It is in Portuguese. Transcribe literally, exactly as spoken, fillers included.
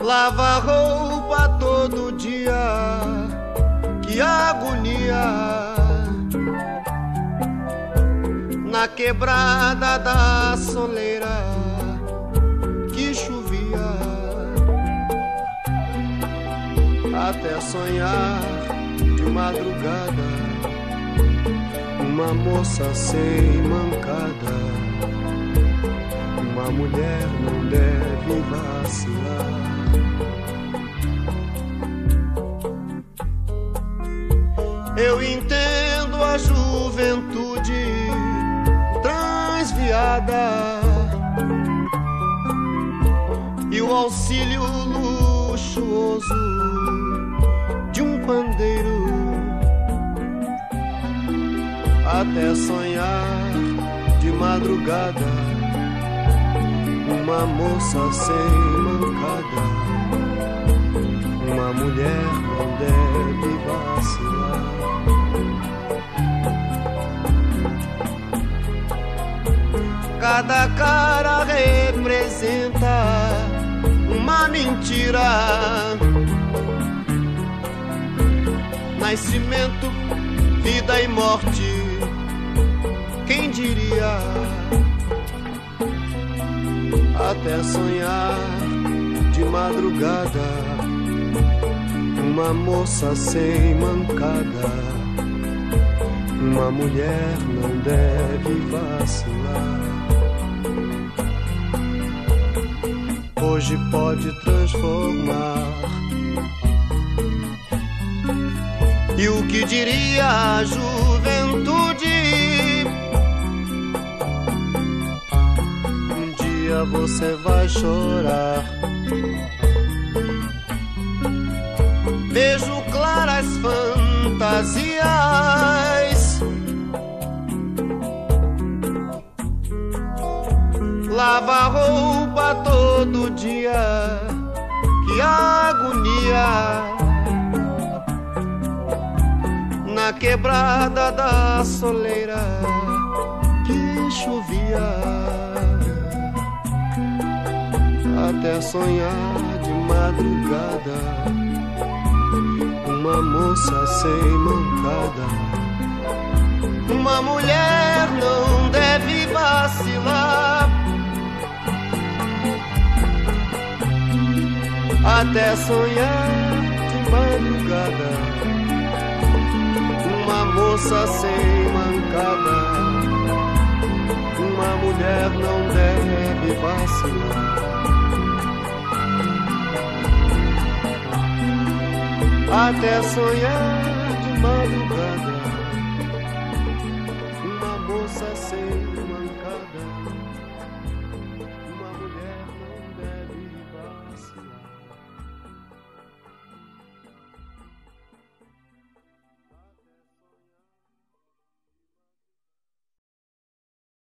Lava roupa todo dia, que agonia. Na quebrada da soleira que chovia, até sonhar de madrugada uma moça sem mancada. Uma mulher não deve vacilar. Eu entendo a juventude transviada e o auxílio luxuoso de um pandeiro, até sonhar de madrugada uma moça sem mancada. Uma mulher não deve vacilar. Cada cara representa uma mentira. Nascimento, vida e morte, quem diria? Até sonhar de madrugada uma moça sem mancada. Uma mulher não deve vacilar. Hoje pode transformar. E o que diria a juventude? Um dia você vai chorar. Vejo claras fantasias. Lava roupa todo dia, que agonia. Na quebrada da soleira que chovia, até sonhar de madrugada uma moça sem mancada. Uma mulher não deve vacilar, até sonhar de madrugada uma moça sem mancada. Uma mulher não deve vacilar, até sonhar de madrugada uma moça sem